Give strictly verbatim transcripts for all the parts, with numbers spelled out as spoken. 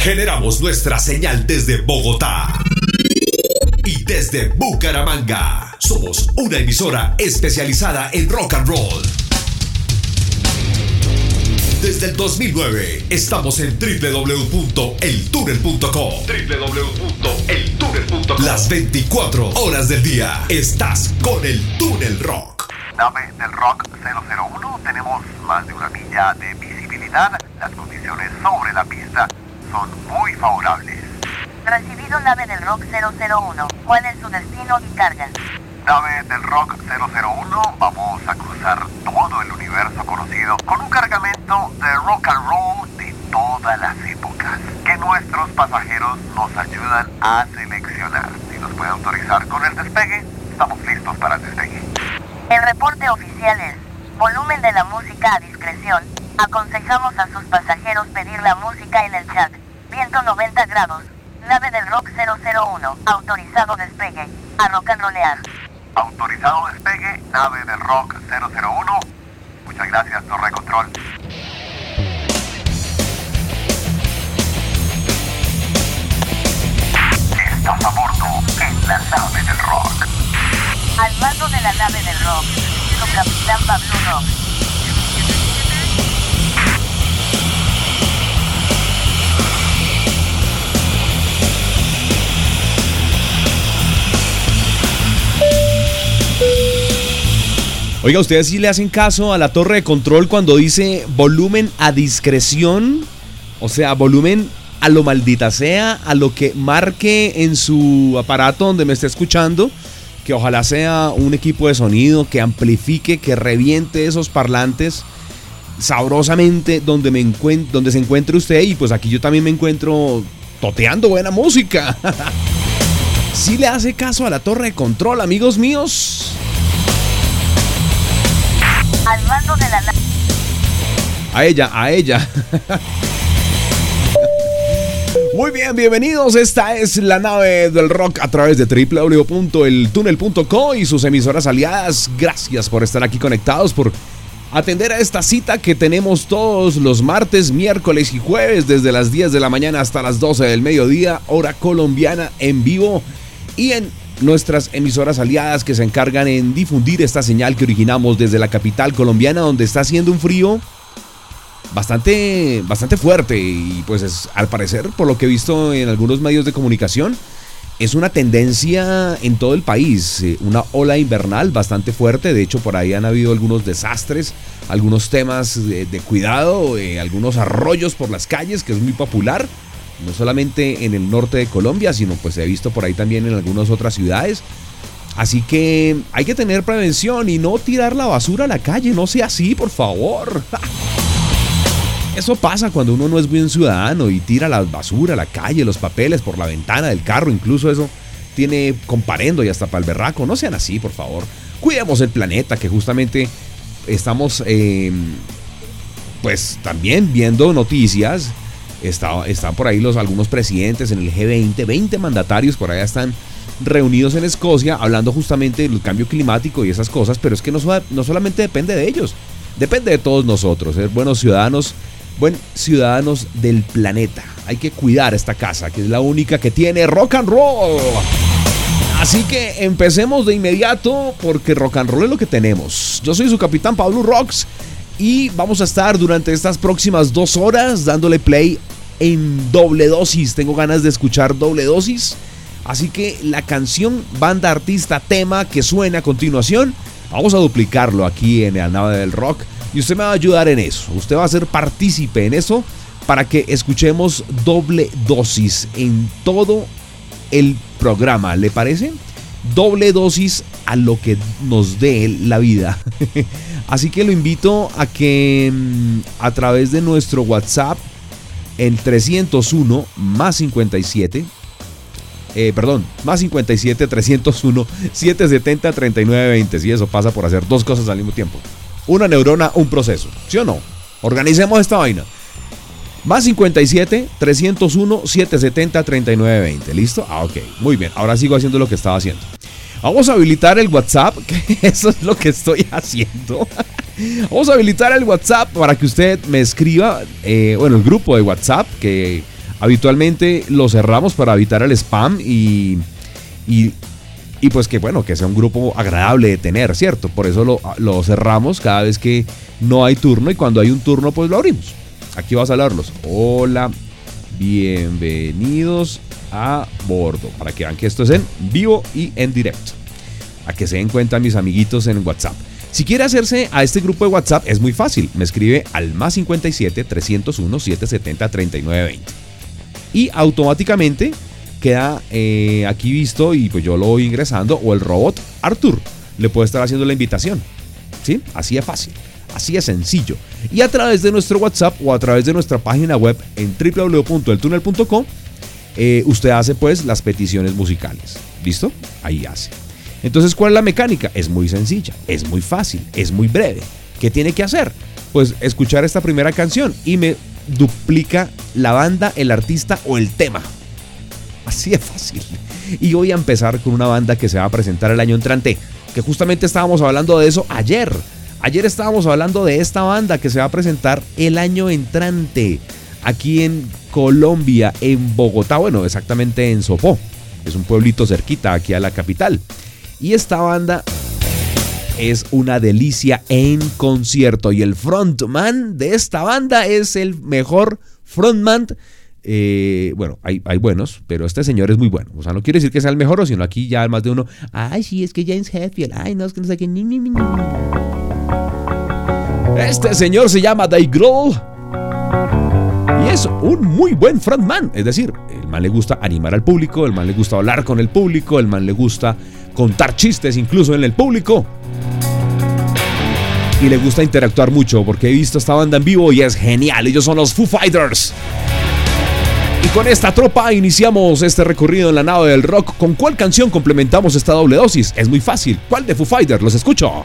Generamos nuestra señal desde Bogotá y desde Bucaramanga. Somos una emisora especializada en rock and roll. Desde el dos mil nueve estamos en doble u doble u doble u punto el túnel punto com. doble u doble u doble u punto el túnel punto com. Las veinticuatro horas del día estás con el Túnel Rock. Nave del Rock cero cero uno, tenemos más de una milla de visibilidad. Las condiciones sobre la pista son muy favorables. Recibido nave del Rock cero cero uno. ¿Cuál es su destino y carga? Nave del Rock cero cero uno, vamos a cruzar todo el universo conocido con un cargamento de rock and roll de todas las épocas que nuestros pasajeros nos ayudan a seleccionar. Si nos puede autorizar con el despegue, estamos listos para el despegue. El reporte oficial es: volumen de la música a discreción. Aconsejamos a sus pasajeros pedir la música en el chat. Viento noventa grados. Nave del Rock cero cero uno. Autorizado despegue. A rock and rollear. Autorizado despegue, nave del Rock cero cero uno. Muchas gracias, Torre Control. Estás a bordo en la nave del Rock. Al mando de la nave del Rock, su capitán Pablo Rock. Oiga, ¿ustedes sí le hacen caso a la torre de control cuando dice volumen a discreción? O sea, volumen a lo maldita sea, a lo que marque en su aparato donde me esté escuchando, que ojalá sea un equipo de sonido que amplifique, que reviente esos parlantes sabrosamente donde, me encuent- donde se encuentre usted. Y pues aquí yo también me encuentro toteando buena música. ¿Sí le hace caso a la torre de control, amigos míos? Al mando de la nave. A ella, a ella. Muy bien, bienvenidos. Esta es la nave del rock a través de doble u doble u doble u punto el túnel punto com y sus emisoras aliadas. Gracias por estar aquí conectados, por atender a esta cita que tenemos todos los martes, miércoles y jueves desde las diez de la mañana hasta las doce del mediodía, hora colombiana, en vivo y en nuestras emisoras aliadas que se encargan en difundir esta señal que originamos desde la capital colombiana, donde está haciendo un frío bastante, bastante fuerte. Y pues es, al parecer, por lo que he visto en algunos medios de comunicación, es una tendencia en todo el país, una ola invernal bastante fuerte. De hecho, por ahí han habido algunos desastres, algunos temas de, de cuidado, eh, algunos arroyos por las calles, que es muy popular. No solamente en el norte de Colombia, sino pues he visto por ahí también en algunas otras ciudades. Así que hay que tener prevención y no tirar la basura a la calle. No sea así, por favor. Eso pasa cuando uno no es buen ciudadano y tira la basura a la calle, los papeles por la ventana del carro. Incluso eso tiene comparendo y hasta para el berraco. No sean así, por favor. Cuidemos el planeta, que justamente estamos eh, pues también viendo noticias. Está, están por ahí los, algunos presidentes en el G veinte, veinte mandatarios por allá están reunidos en Escocia hablando justamente del cambio climático y esas cosas, pero es que no, no solamente depende de ellos, depende de todos nosotros, ser buenos ciudadanos, buen ciudadanos del planeta. Hay que cuidar esta casa, que es la única que tiene rock and roll. Así que empecemos de inmediato, porque rock and roll es lo que tenemos. Yo soy su capitán Pablo Rocks y vamos a estar durante estas próximas dos horas dándole play en doble dosis. Tengo ganas de escuchar doble dosis. Así que la canción, banda, artista, tema que suene a continuación, vamos a duplicarlo aquí en la nave del rock. Y usted me va a ayudar en eso. Usted va a ser partícipe en eso para que escuchemos doble dosis en todo el programa. ¿Le parece? Doble dosis a lo que nos dé la vida. Así que lo invito a que a través de nuestro WhatsApp, el trescientos uno más cincuenta y siete, eh, perdón, más cincuenta y siete, trescientos uno, setecientos setenta, treinta y nueve veinte. Si eso pasa por hacer dos cosas al mismo tiempo. Una neurona, un proceso. ¿Sí o no? Organicemos esta vaina. Más cincuenta y siete, trescientos uno, setecientos setenta, treinta y nueve veinte. ¿Listo? Ah, ok. Muy bien. Ahora sigo haciendo lo que estaba haciendo. Vamos a habilitar el WhatsApp, que eso es lo que estoy haciendo. Vamos a habilitar el WhatsApp para que usted me escriba, eh, bueno, el grupo de WhatsApp, que Habitualmente lo cerramos para evitar el spam y, y, y pues que bueno, que sea un grupo agradable de tener, ¿cierto? Por eso lo, lo cerramos cada vez que no hay turno y cuando hay un turno pues lo abrimos. Aquí vas a hablarlos. Hola, bienvenidos a bordo. Para que vean que esto es en vivo y en directo. A que se den cuenta mis amiguitos en WhatsApp. Si quiere hacerse a este grupo de WhatsApp es muy fácil. Me escribe al más cincuenta y siete, trescientos uno, setecientos setenta, treinta y nueve veinte. Y automáticamente queda eh, aquí visto y pues yo lo voy ingresando o el robot Arthur le puede estar haciendo la invitación. ¿Sí? Así es fácil. Así es sencillo. Y a través de nuestro WhatsApp o a través de nuestra página web en doble u doble u doble u punto el túnel punto com eh, usted hace pues las peticiones musicales. ¿Listo? Ahí hace. Entonces, ¿cuál es la mecánica? Es muy sencilla, es muy fácil, es muy breve. ¿Qué tiene que hacer? Pues escuchar esta primera canción y me duplica la banda, el artista o el tema. Así de fácil. Y voy a empezar con una banda que se va a presentar el año entrante, que justamente estábamos hablando de eso ayer. Ayer estábamos hablando de esta banda que se va a presentar el año entrante aquí en Colombia, en Bogotá, bueno, exactamente en Sopó. Es un pueblito cerquita aquí a la capital. Y esta banda es una delicia en concierto. Y el frontman de esta banda es el mejor frontman. Eh, bueno, hay, hay buenos, pero este señor es muy bueno. O sea, no quiere decir que sea el mejor, sino aquí ya más de uno. Ay, sí, es que James Hetfield. Ay, no, es que no sé qué. Ni, ni, ni, ni. Este señor se llama Dave Grohl. Y es un muy buen frontman. Es decir, el man le gusta animar al público, el man le gusta hablar con el público, el man le gusta contar chistes incluso en el público. Y le gusta interactuar mucho porque he visto esta banda en vivo y es genial. Ellos son los Foo Fighters. Y con esta tropa iniciamos este recorrido en la nave del rock. ¿Con cuál canción complementamos esta doble dosis? Es muy fácil. ¿Cuál de Foo Fighters? Los escucho.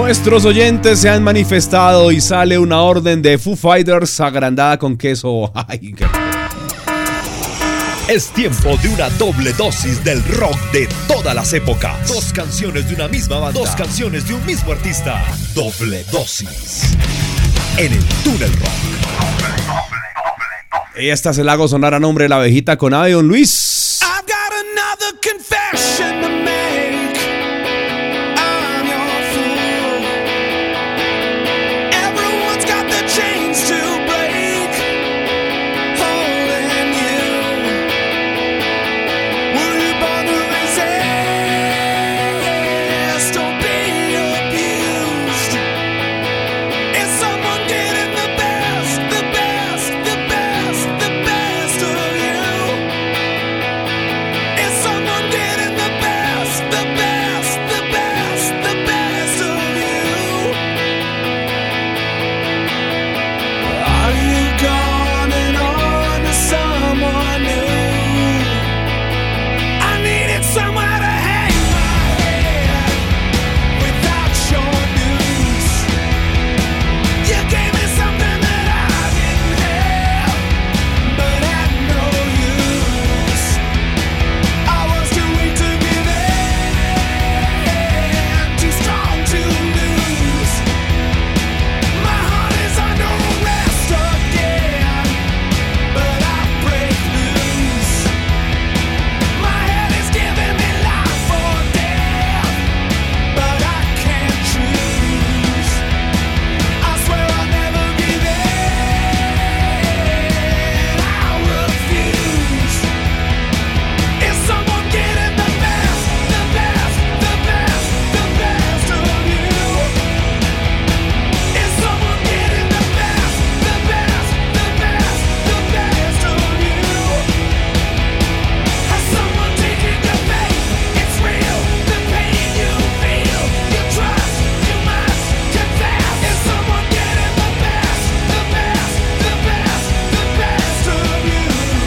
Nuestros oyentes se han manifestado y sale una orden de Foo Fighters agrandada con queso. Ay, qué... Es tiempo de una doble dosis del rock de todas las épocas. Dos canciones de una misma banda. Dos canciones de un mismo artista. Doble dosis. En el Túnel Rock. Y esta se la hago sonar a nombre de la abejita con Ave, don Luis. I've got another confession to make. I'm your fool. Everyone's got the chains to break, holding you. Will you bother resist or be abused? Is someone getting the best, the best, the best, the best of you? Is someone getting the best, the best, the best, the best of you? Are you gone and on to someone new? I needed somewhere to hang my head without your news. You gave me something that I didn't have, but had no use. I was too weak to give in, too strong to lose. My heart is under arrest again, but I break loose. My head is giving me life or death, but I can't choose. I swear I'll never give in, I refuse. Is someone getting the best, the best, the best, the best of you? Is someone getting the best, the best, the best, the best of you? Has someone taken your faith? It's real, the pain you feel, you trust, you must confess. Is someone getting the best, the best, the best, the best of you?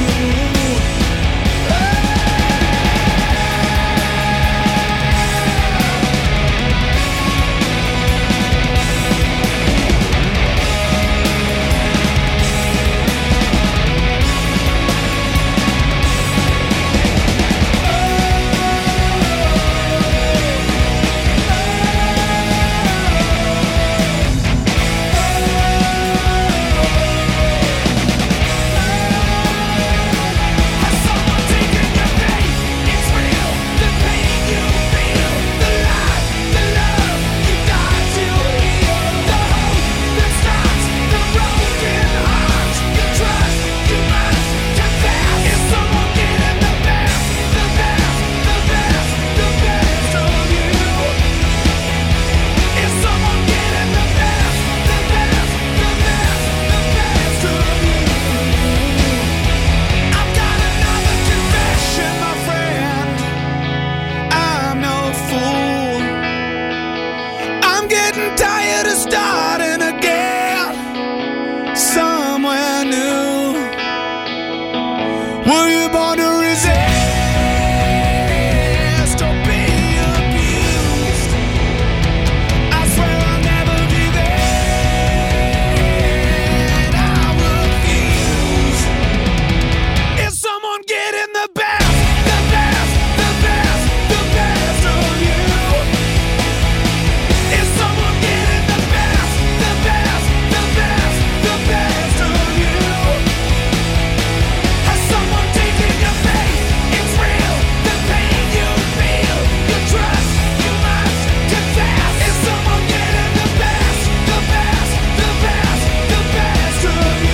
Has someone taken your faith? It's real, the pain you feel, the life, the love you died to heal, the hope that stops the broken heart. You trust, you must confess. Is someone getting the best, the best, the best, the best of you? Is someone getting the best, the best, the best, the best of you? I've got another confession, my friend. I'm no fool. I'm getting tired of starting again somewhere new. Were you born to resist or be abused? I swear I'll never give in, I refuse. Is someone getting the best, the best, the best, the best of you? Is someone getting the best, the best, the best, the best of you? Has someone taken your faith? It's real, the pain you feel, you trust, you must confess. Is someone getting the best, the best, the best, the best of you?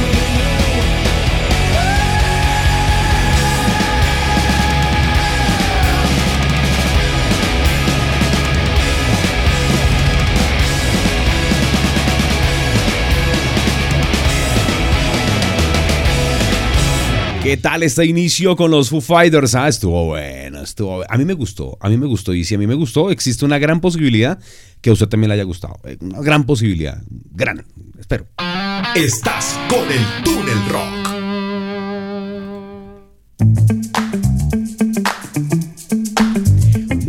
¿Qué tal este inicio con los Foo Fighters? Ah, estuvo bueno, estuvo... A mí me gustó, a mí me gustó. Y si a mí me gustó, existe una gran posibilidad que a usted también le haya gustado. Una gran posibilidad, gran, espero. Estás con el Túnel Rock.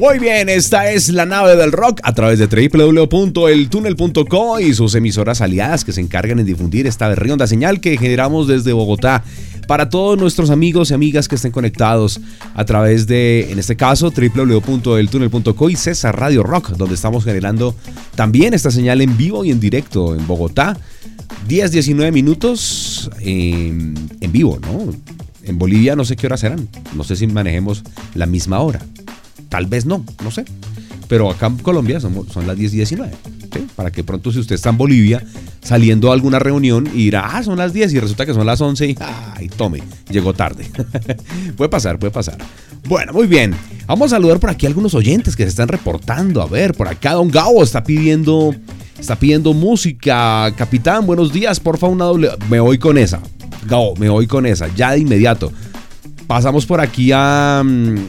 Muy bien, esta es la nave del rock a través de doble u doble u doble u punto el túnel punto co y sus emisoras aliadas que se encargan en difundir esta berrionda señal que generamos desde Bogotá para todos nuestros amigos y amigas que estén conectados a través de, en este caso, doble u doble u doble u punto el túnel punto co y César Radio Rock, donde estamos generando también esta señal en vivo y en directo en Bogotá. diez, diecinueve minutos en, en vivo, ¿no? En Bolivia no sé qué horas serán, no sé si manejemos la misma hora. Tal vez no, no sé. Pero acá en Colombia son, son las diez y diecinueve. ¿Sí? Para que pronto, si usted está en Bolivia saliendo a alguna reunión y dirá, ah, son las diez y resulta que son las once y, ay, tome, llegó tarde. Puede pasar, puede pasar. Bueno, muy bien. Vamos a saludar por aquí a algunos oyentes que se están reportando. A ver, por acá Don Gabo está pidiendo, está pidiendo música. Capitán, buenos días, porfa, una doble. Me voy con esa. Gabo, me voy con esa, ya de inmediato. Pasamos por aquí a...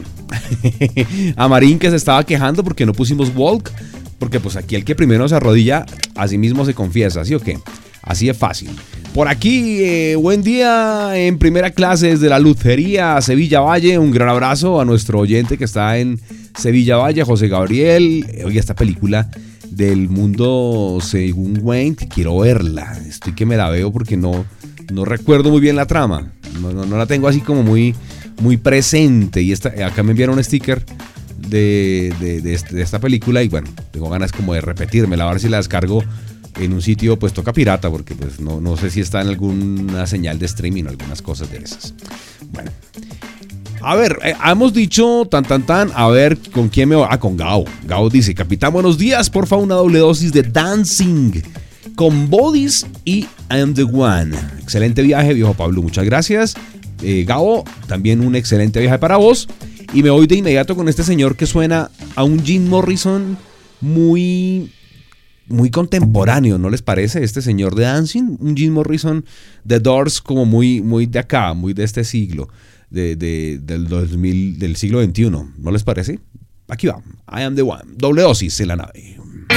a Marín, que se estaba quejando porque no pusimos Walk, porque pues aquí el que primero se arrodilla así mismo se confiesa, ¿sí o qué? Así es fácil. Por aquí, eh, buen día en primera clase desde la Lucería Sevilla Valle. Un gran abrazo a nuestro oyente que está en Sevilla Valle, José Gabriel. Oye, esta película del mundo según Wayne, quiero verla. Estoy que me la veo porque no, no recuerdo muy bien la trama. No, no, no la tengo así como muy... muy presente, y esta, acá me enviaron un sticker de, de, de, este, de esta película y bueno, tengo ganas como de repetírmela, a ver si la descargo en un sitio pues toca pirata, porque pues no, no sé si está en alguna señal de streaming o algunas cosas de esas. Bueno, a ver, eh, hemos dicho tan tan tan, a ver con quién me voy. Ah, con Gao. Gao dice, capitán, buenos días, porfa una doble dosis de Dancing con Bodies y I Am The One. Excelente viaje, viejo Pablo, muchas gracias. Eh, Gabo, también un excelente viaje para vos. Y me voy de inmediato con este señor que suena a un Jim Morrison muy, muy contemporáneo, ¿no les parece? Este señor de Dancing, un Jim Morrison de Doors como muy, muy de acá, muy de este siglo, de, de, del, dos mil, del siglo veintiuno, ¿no les parece? Aquí va, I Am The One, doble dosis en la nave.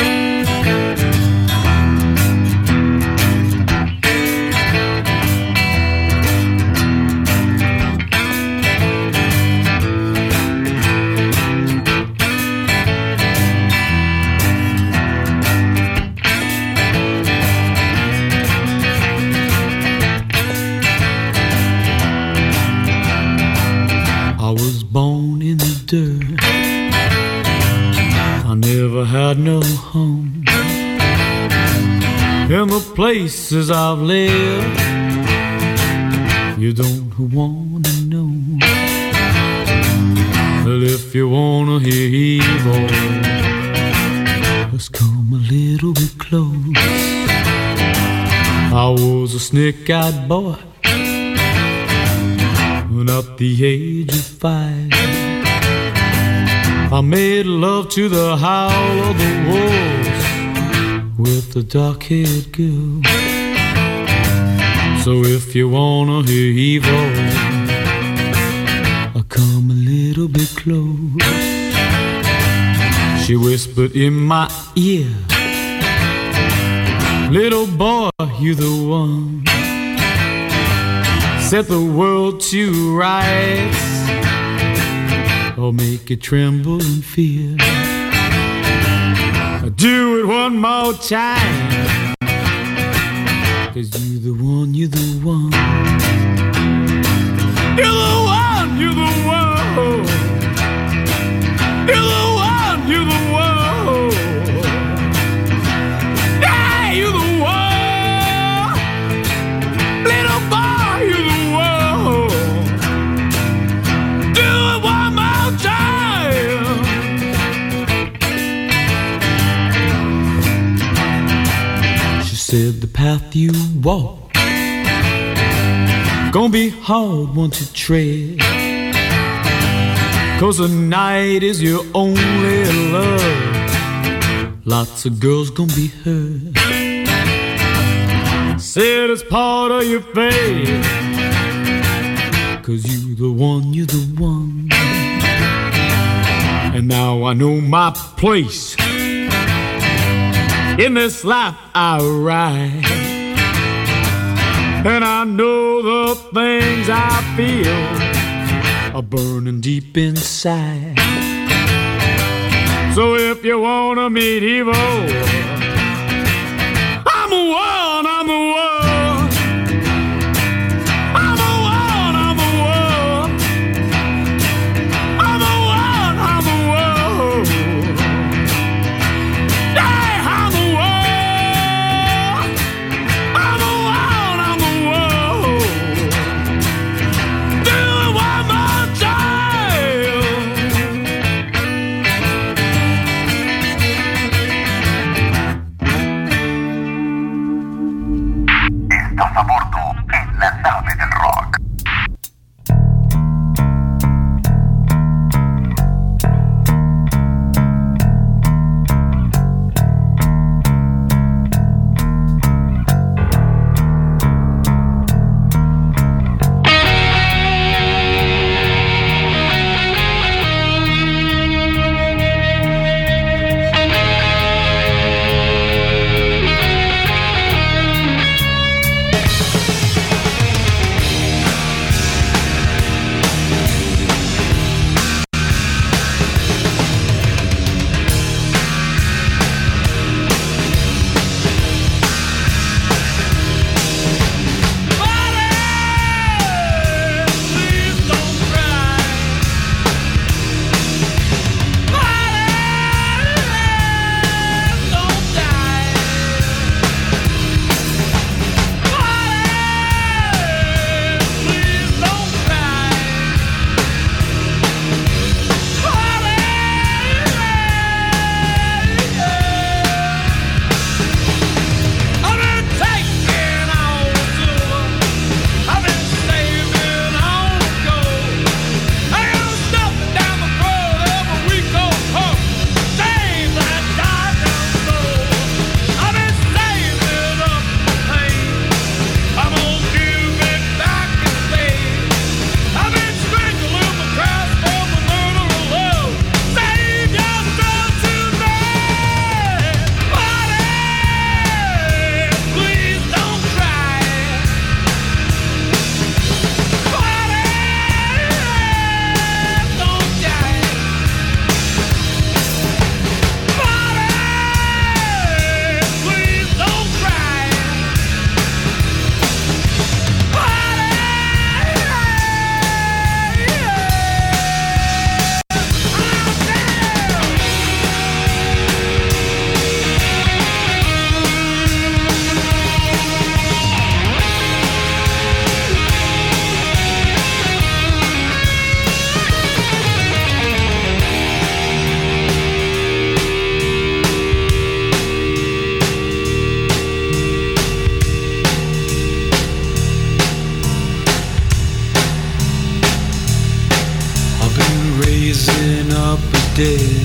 dirt. I never had no home in the places I've lived. You don't wanna know, but if you wanna hear evil, just come a little bit close. I was a snake-eyed boy at the age of five. I made love to the howl of the wolves with a dark-haired girl. So if you wanna hear evil, I'll come a little bit close. She whispered in my ear, little boy, you the one. Set the world to rights, or make it tremble in fear. Do it one more time, 'cause you're the one, you're the one. You're the one, you're the one. You're the one, you're the one. Yeah, you're the one. Little boy, you're the one. Do it one more time. She said the path you walk gonna be hard one to tread, 'cause the night is your only love. Lots of girls gonna be hurt. Said it's part of your fate, 'cause you the one, you the one. And now I know my place in this life I ride, and I know the things I feel are burning deep inside. So if you wanna meet Evo, I'm the one, I'm the one. I'm the one, I'm the one. I'm the one, I'm the one. Yeah, I'm the one. I'm the one, I'm the one. Do it one more time. Estás a bordo en la nave del rock. dead.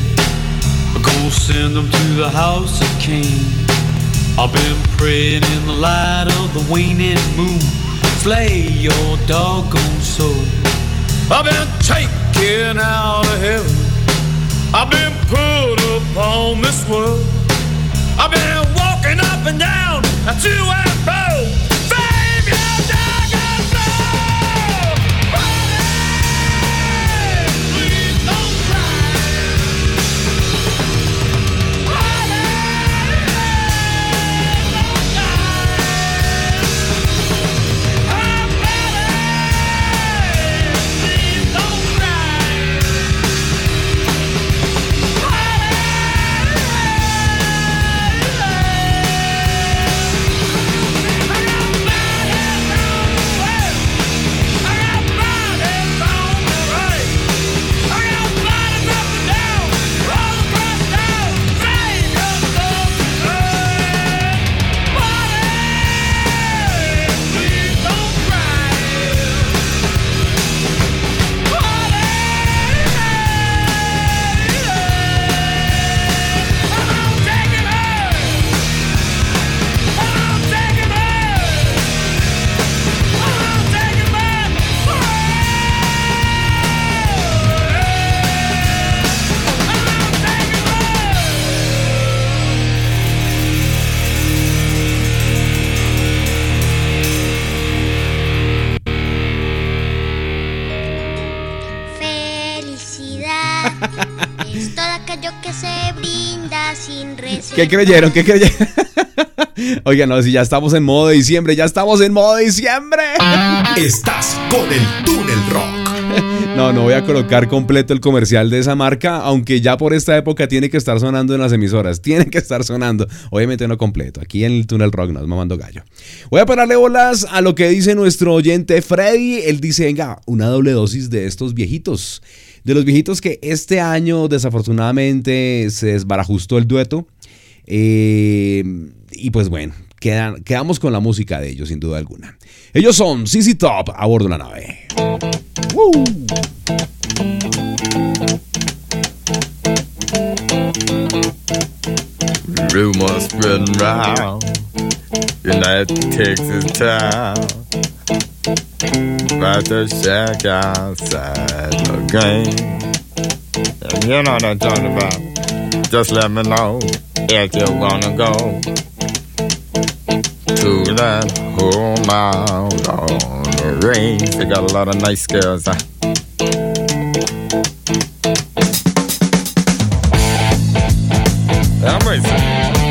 Go send them to the house of Cain. I've been praying in the light of the waning moon. Slay your doggone soul. I've been taken out of heaven. I've been put upon this world. I've been walking up and down to and fro. Save your doggone soul. Please don't cry. Don't die. I'm ready. Please don't cry. ¿Qué creyeron? ¿Qué creyeron? Oiga, no, si ya estamos en modo diciembre, ya estamos en modo diciembre. Estás con el Túnel Rock. No, no voy a colocar completo el comercial de esa marca, aunque ya por esta época tiene que estar sonando en las emisoras. Tiene que estar sonando. Obviamente no completo. Aquí en el Túnel Rock nos mamando gallo. Voy a pararle bolas a lo que dice nuestro oyente Freddy. Él dice, venga, una doble dosis de estos viejitos. De los viejitos que este año desafortunadamente se desbarajustó el dueto. Eh, y pues bueno, quedan, quedamos con la música de ellos sin duda alguna. Ellos son Z Z Top a bordo de la nave. ¡Woo! Rumors spreading round United Texas town about the shack outside the game. And you know what I'm talking about. Just let me know if you wanna go to that home out on the range. They got a lot of nice girls. Huh? I'm racing.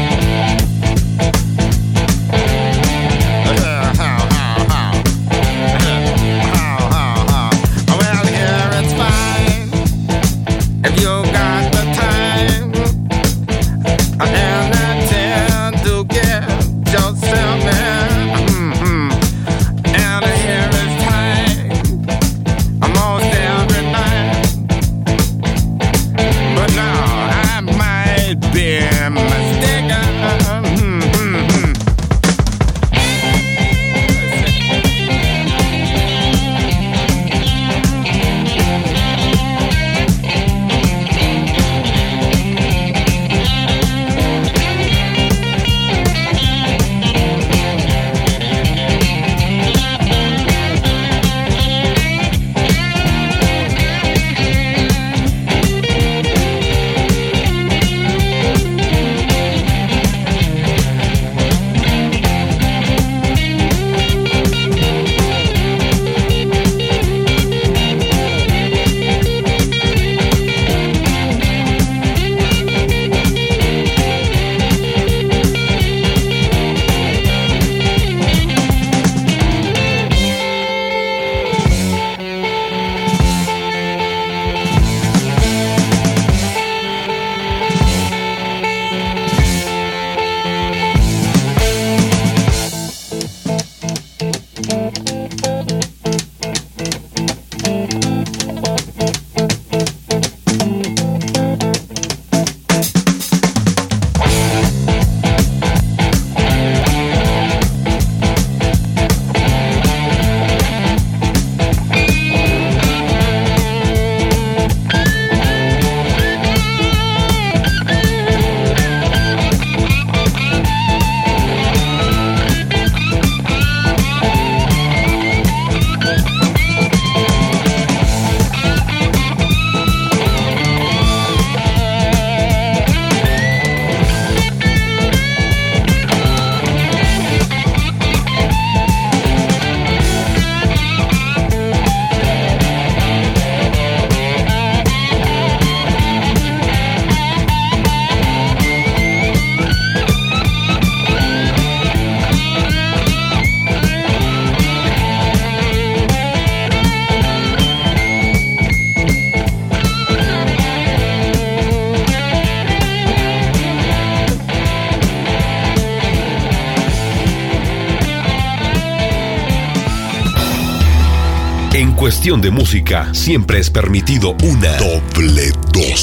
En cuestión de música, siempre es permitido una doble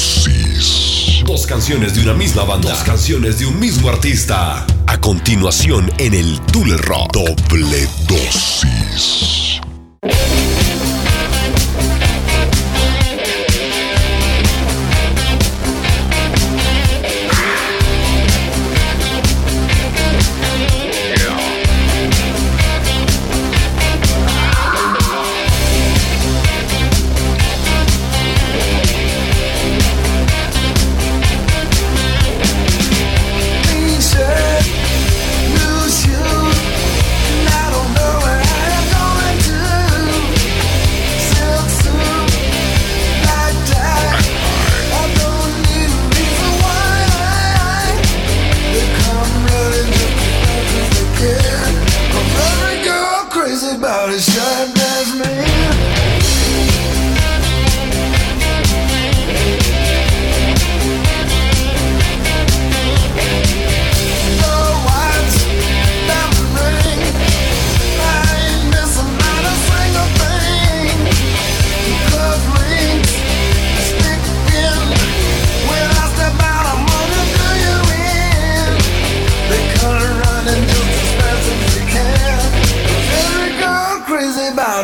dosis. Dos canciones de una misma banda, dos canciones de un mismo artista. A continuación en el Túnel Rock, doble dosis. Lose you, and I don't know where I'm going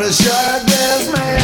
a short dress man.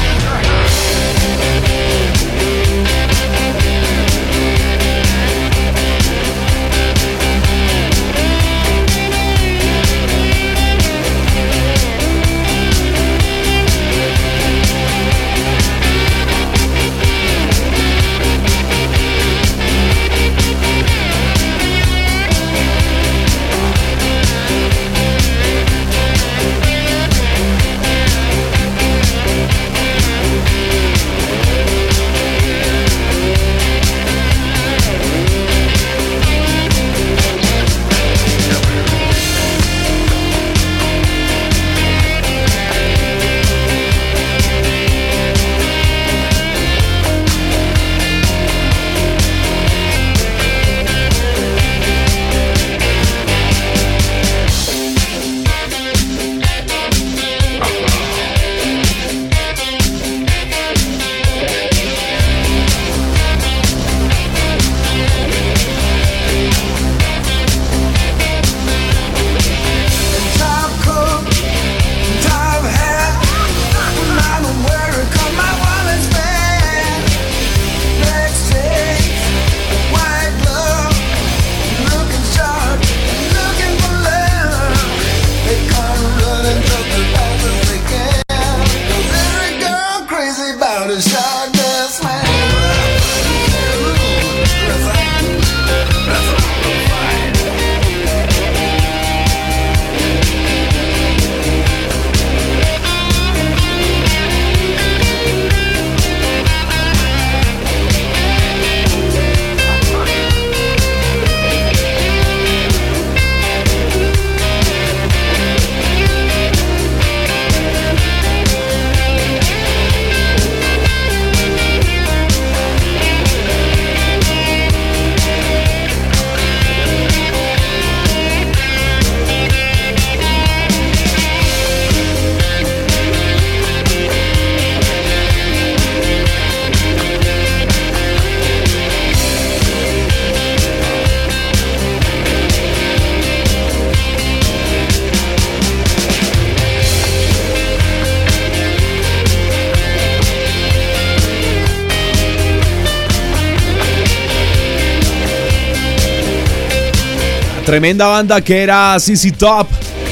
Tremenda banda que era Z Z Top.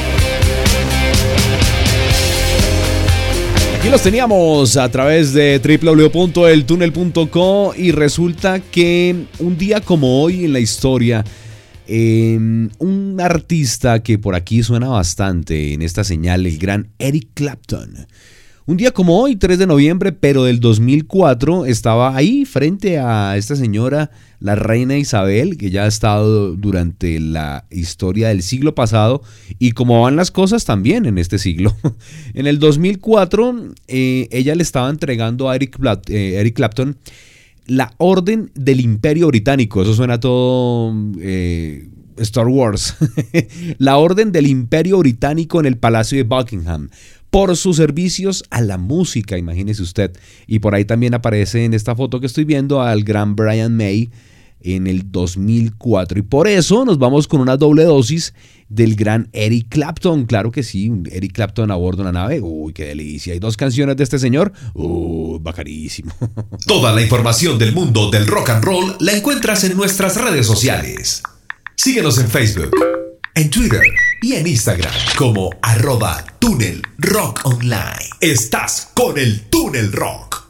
Aquí los teníamos a través de doble u doble u doble u punto el túnel punto co y resulta que un día como hoy en la historia, eh, un artista que por aquí suena bastante en esta señal, el gran Eric Clapton. Un día como hoy, tres de noviembre, pero del dos mil cuatro, estaba ahí frente a esta señora, la reina Isabel, que ya ha estado durante la historia del siglo pasado y como van las cosas también en este siglo. En el dos mil cuatro, eh, ella le estaba entregando a Eric, Plat- eh, Eric Clapton la Orden del Imperio Británico. Eso suena todo eh, Star Wars. La Orden del Imperio Británico en el Palacio de Buckingham, por sus servicios a la música, imagínese usted. Y por ahí también aparece en esta foto que estoy viendo al gran Brian May en el dos mil cuatro. Y por eso nos vamos con una doble dosis del gran Eric Clapton. Claro que sí, Eric Clapton a bordo de una nave. Uy, qué delicia. Y dos canciones de este señor. Uy, bacanísimo. Toda la información del mundo del rock and roll la encuentras en nuestras redes sociales. Síguenos en Facebook, en Twitter y en Instagram como arroba Túnel Rock Online. Estás con el Túnel Rock.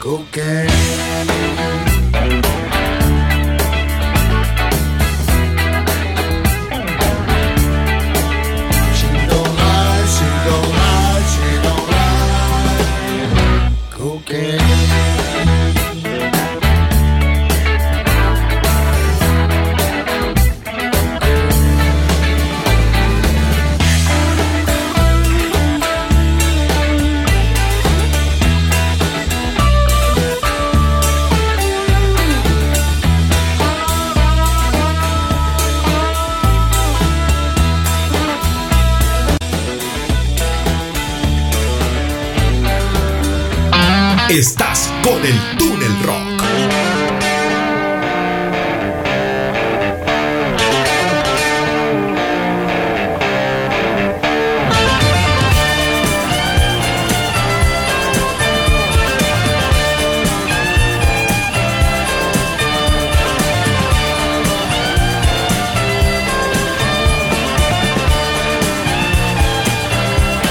cocaine. She don't lie, she don't lie, she don't lie. Cocaine. Estás con el Túnel Rock.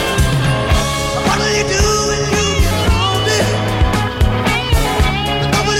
What do you do when you get lonely? Nobody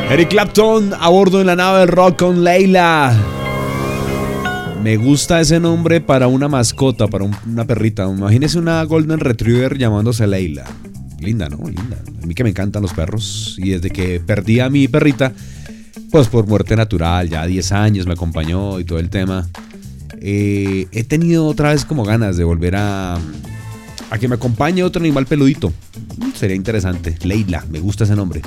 Eric Clapton a bordo en la nave del rock con Leila. Me gusta ese nombre para una mascota, para un, una perrita. Imagínese una Golden Retriever llamándose Leila. Linda, ¿no? Linda. A mí que me encantan los perros. Y desde que perdí a mi perrita, pues por muerte natural, ya diez años me acompañó y todo el tema. Eh, he tenido otra vez como ganas de volver a, a que me acompañe otro animal peludito. Sería interesante. Leila, me gusta ese nombre.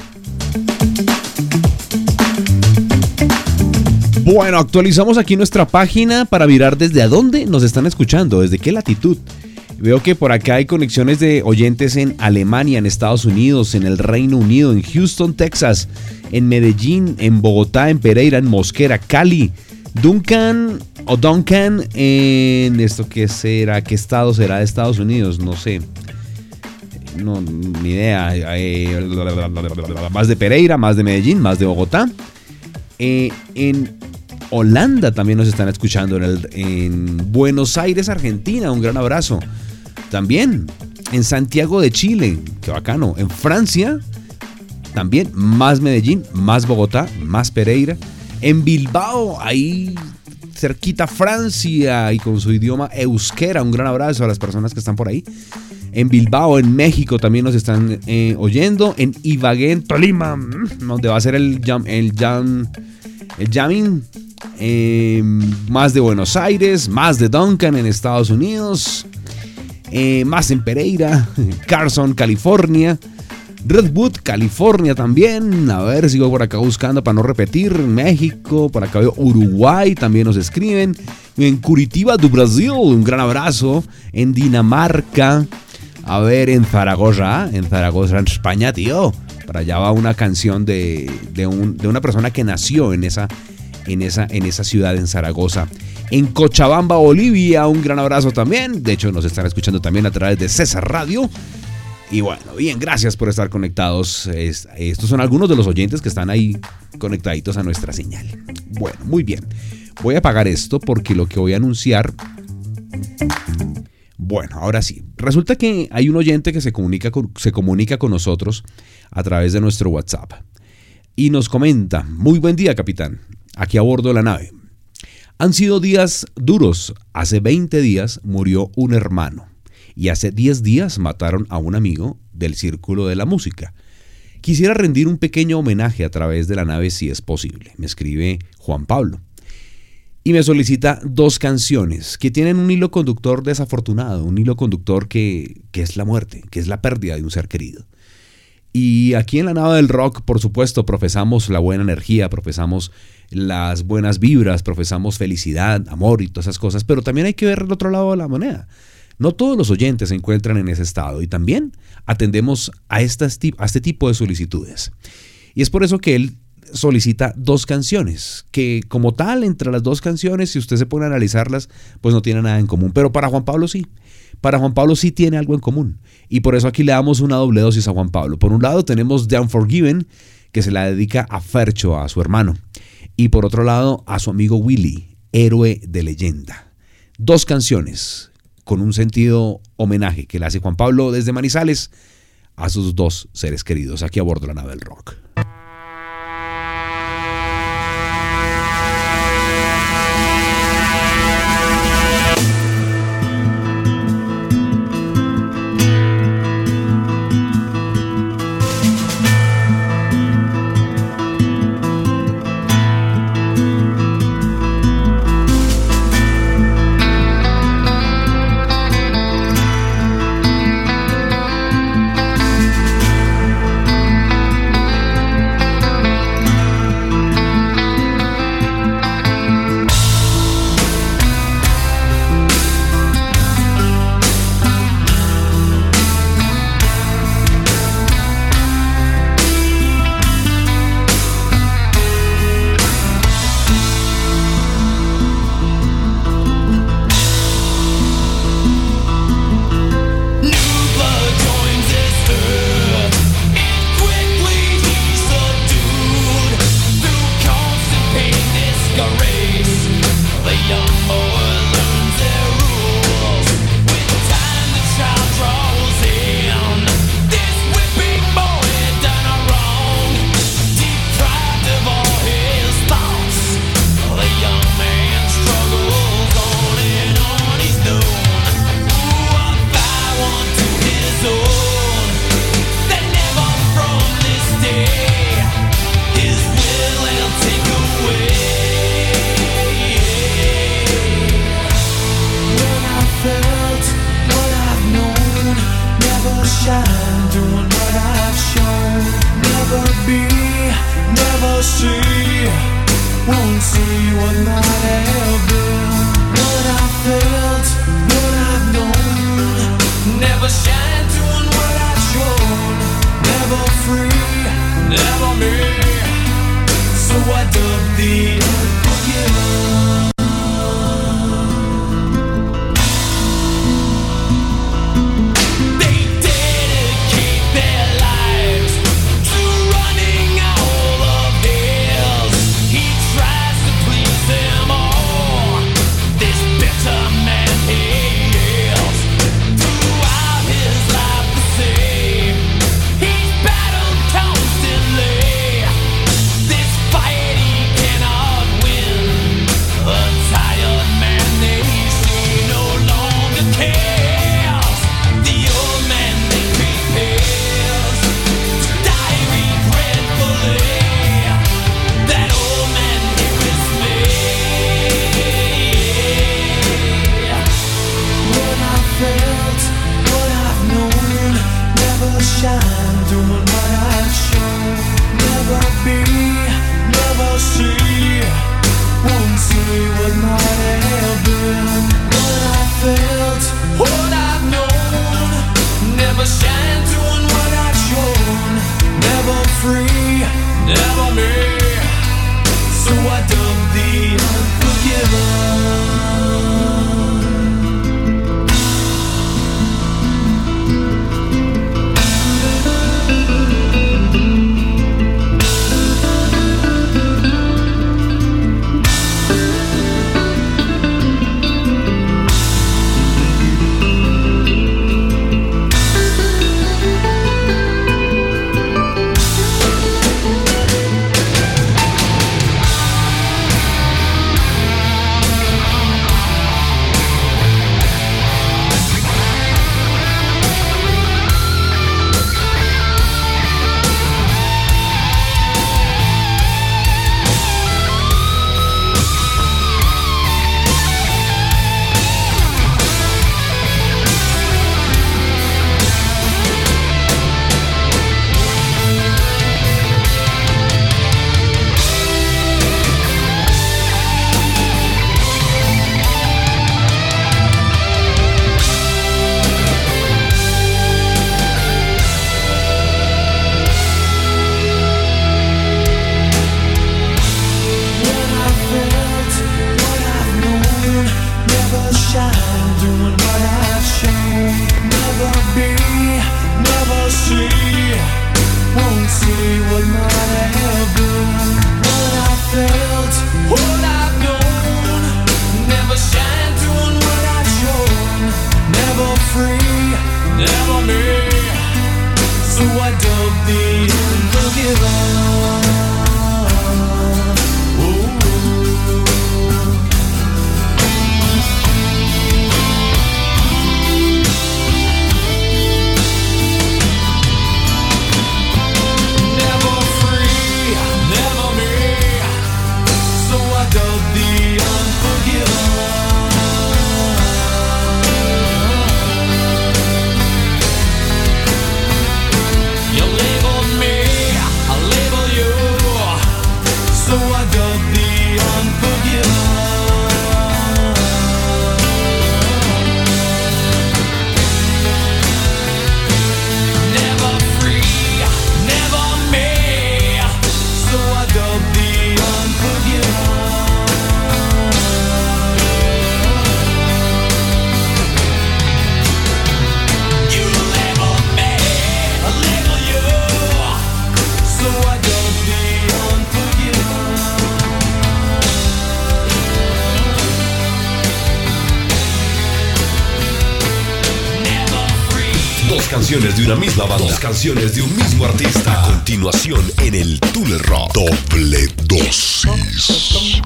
Bueno, actualizamos aquí nuestra página para mirar desde a dónde nos están escuchando, desde qué latitud. Veo que por acá hay conexiones de oyentes en Alemania, en Estados Unidos, en el Reino Unido, en Houston, Texas, en Medellín, en Bogotá, en Pereira, en Mosquera, Cali, Duncan o Duncan, en esto qué será, qué estado será de Estados Unidos, no sé. No, ni idea. Eh, más de Pereira, más de Medellín, más de Bogotá. Eh, en Holanda también nos están escuchando, en, el, en Buenos Aires, Argentina, un gran abrazo. También en Santiago de Chile, qué bacano. En Francia, también más Medellín, más Bogotá, más Pereira. En Bilbao, ahí cerquita Francia y con su idioma euskera, un gran abrazo a las personas que están por ahí. En Bilbao, en México también nos están eh, oyendo. En Ibagué, en Tolima, donde va a ser el jam, el jam, el jamming. Eh, más de Buenos Aires, más de Duncan en Estados Unidos, eh, más en Pereira, Carson, California, Redwood, California también. A ver, sigo por acá buscando para no repetir. México, por acá veo Uruguay, también nos escriben. En Curitiba do Brasil, un gran abrazo. En Dinamarca, a ver, en Zaragoza, en Zaragoza, en España, tío. Para allá va una canción de, de, un, de una persona que nació en esa En esa, en esa ciudad, en Zaragoza. En Cochabamba, Bolivia, un gran abrazo también. De hecho, nos están escuchando también a través de César Radio. Y bueno, bien, gracias por estar conectados. Es, estos son algunos de los oyentes que están ahí conectaditos a nuestra señal. Bueno, muy bien. Voy a apagar esto porque lo que voy a anunciar... Bueno, ahora sí. Resulta que hay un oyente que se comunica con, se comunica con nosotros a través de nuestro WhatsApp. Y nos comenta: muy buen día, capitán. Aquí a bordo de la nave. Han sido días duros. Hace veinte días murió un hermano y hace diez días mataron a un amigo del círculo de la música. Quisiera rendir un pequeño homenaje a través de la nave si es posible. Me escribe Juan Pablo y me solicita dos canciones que tienen un hilo conductor desafortunado, un hilo conductor que, que es la muerte, que es la pérdida de un ser querido. Y aquí en la nave del rock, por supuesto, profesamos la buena energía, profesamos las buenas vibras, profesamos felicidad, amor y todas esas cosas, pero también hay que ver el otro lado de la moneda. No todos los oyentes se encuentran en ese estado y también atendemos a, estas, a este tipo de solicitudes. Y es por eso que él solicita dos canciones, que como tal, entre las dos canciones, si usted se pone a analizarlas, pues no tiene nada en común, pero para Juan Pablo sí. Para Juan Pablo sí tiene algo en común. Y por eso aquí le damos una doble dosis a Juan Pablo. Por un lado tenemos The Unforgiven, que se la dedica a Fercho, a su hermano. Y por otro lado a su amigo Willy, héroe de leyenda. Dos canciones con un sentido homenaje que le hace Juan Pablo desde Manizales a sus dos seres queridos aquí a bordo de la nave del rock. Thank see what might have been, what I felt, what I've known. Never shine doing what I've shown. Never free, never me. So I dug the unforgiven. They dedicate their lives to running all of his. He tries to please them all. This bitter man he is. Throughout his life the same. He's battled constantly. This fight he cannot win. A tired man they see no longer cares. The old man they prepares to die regretfully. That old man here is me. What I felt, what I've known. Never shine doing what I've shown. Never be, never see. Won't see what might have been. What I felt, what I've known. Never shine doing what I've shown. Never free, never me. So I dug the unforgiven. Canciones de una misma banda, dos canciones de un mismo artista. A continuación en el Túnel Rock. Doble dosis.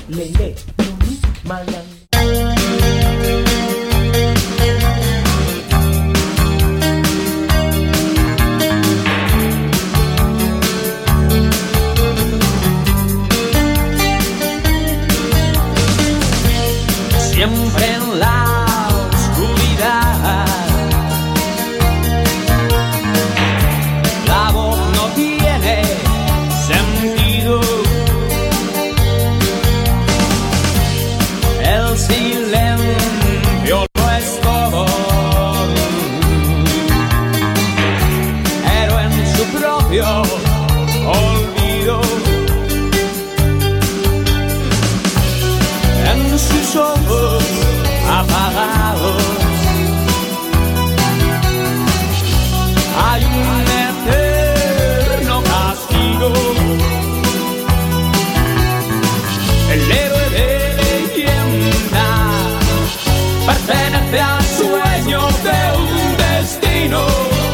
Siempre en la oscuridad. La voz no tiene sentido. al sueño de un destino.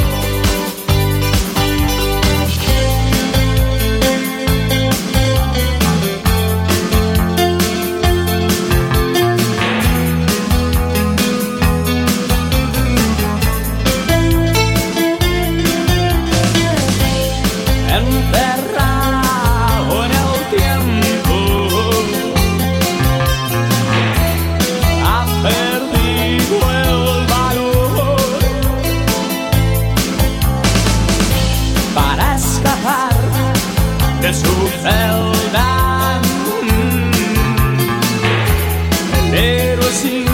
Encerrado en el tiempo, ha perdido el valor para escapar de su celda. El héroe sin